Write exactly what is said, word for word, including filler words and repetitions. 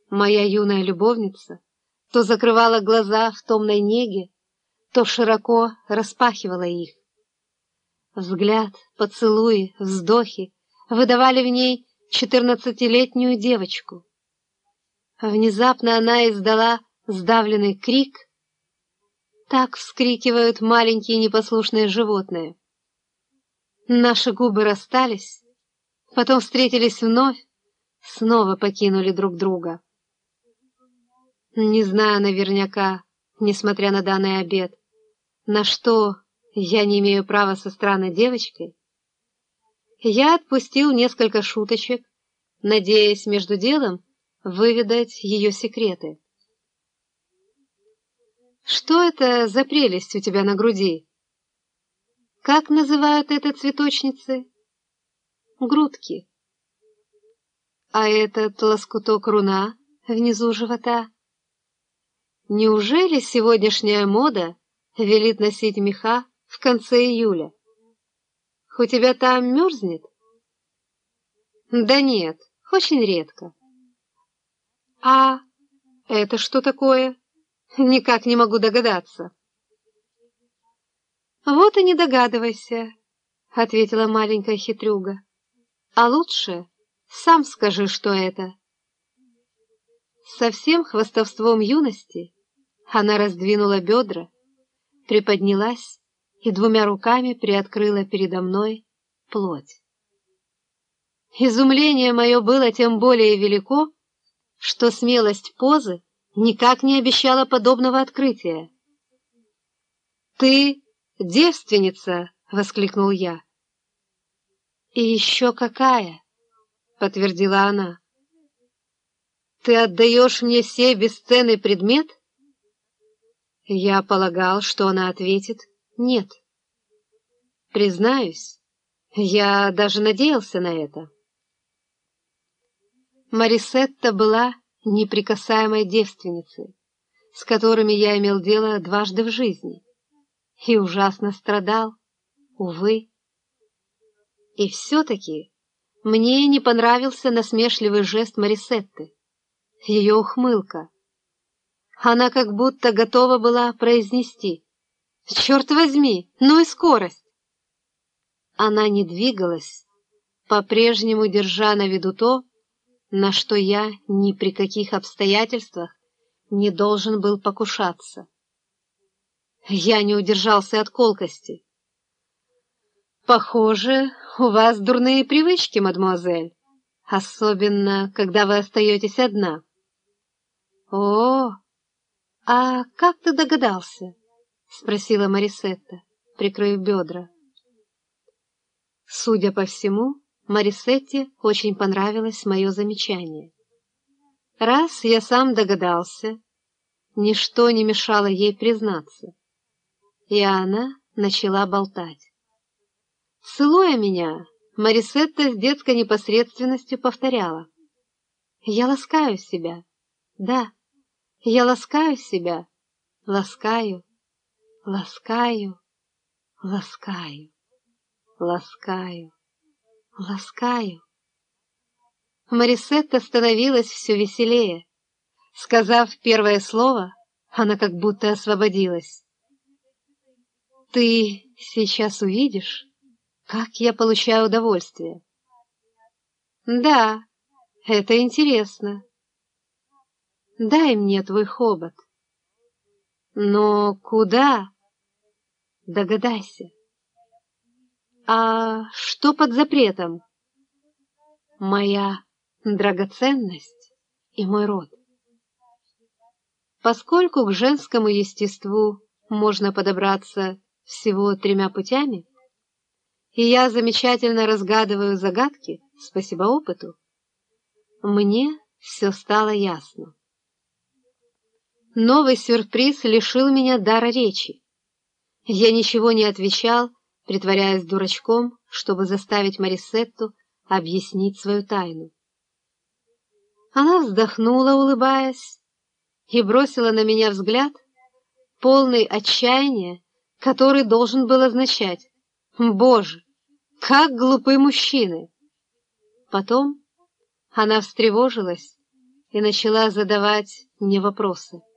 Моя юная любовница то закрывала глаза в томной неге, то широко распахивала их. Взгляд, поцелуи, вздохи выдавали в ней четырнадцатилетнюю девочку. Внезапно она издала сдавленный крик. Так вскрикивают маленькие непослушные животные. Наши губы расстались, потом встретились вновь, снова покинули друг друга. Не знаю наверняка, несмотря на данный обет, на что я не имею права со странной девочкой. Я отпустил несколько шуточек, надеясь между делом выведать ее секреты. «Что это за прелесть у тебя на груди? Как называют это цветочницы?» «Грудки. А этот лоскуток руна внизу живота? Неужели сегодняшняя мода велит носить меха в конце июля? У тебя там мерзнет?» «Да нет, очень редко». «А это что такое? Никак не могу догадаться». «Вот и не догадывайся», — ответила маленькая хитрюга. «А лучше сам скажи, что это». Со всем хвастовством юности она раздвинула бедра, приподнялась и двумя руками приоткрыла передо мной плоть. Изумление мое было тем более велико, что смелость позы никак не обещала подобного открытия. «Ты девственница!» — воскликнул я. «И еще какая!» — подтвердила она. «Ты отдаешь мне сей бесценный предмет?» Я полагал, что она ответит «нет». Признаюсь, я даже надеялся на это. Марисетта была неприкасаемой девственницей, с которыми я имел дело дважды в жизни, и ужасно страдал, увы. И все-таки мне не понравился насмешливый жест Марисетты, ее ухмылка. Она как будто готова была произнести: «Черт возьми, ну и скорость!» Она не двигалась, по-прежнему держа на виду то, на что я ни при каких обстоятельствах не должен был покушаться. Я не удержался от колкости. «Похоже, у вас дурные привычки, мадемуазель, особенно, когда вы остаетесь одна». «О, а как ты догадался?» — спросила Марисетта, прикрыв бедра. Судя по всему, Марисетте очень понравилось мое замечание. Раз я сам догадался, ничто не мешало ей признаться, и она начала болтать. Целуя меня, Марисетта с детской непосредственностью повторяла: «Я ласкаю себя, да, я ласкаю себя, ласкаю, ласкаю, ласкаю, ласкаю, ласкаю». Марисетта становилась все веселее. Сказав первое слово, она как будто освободилась. «Ты сейчас увидишь, как я получаю удовольствие». «Да, это интересно. Дай мне твой хобот». «Но куда?» «Догадайся». «А что под запретом?» «Моя драгоценность и мой род». Поскольку к женскому естеству можно подобраться всего тремя путями, и я замечательно разгадываю загадки, спасибо опыту, мне все стало ясно. Новый сюрприз лишил меня дара речи. Я ничего не отвечал, притворяясь дурачком, чтобы заставить Марисетту объяснить свою тайну. Она вздохнула, улыбаясь, и бросила на меня взгляд, полный отчаяния, который должен был означать: «Боже, как глупы мужчины!» Потом она встревожилась и начала задавать мне вопросы.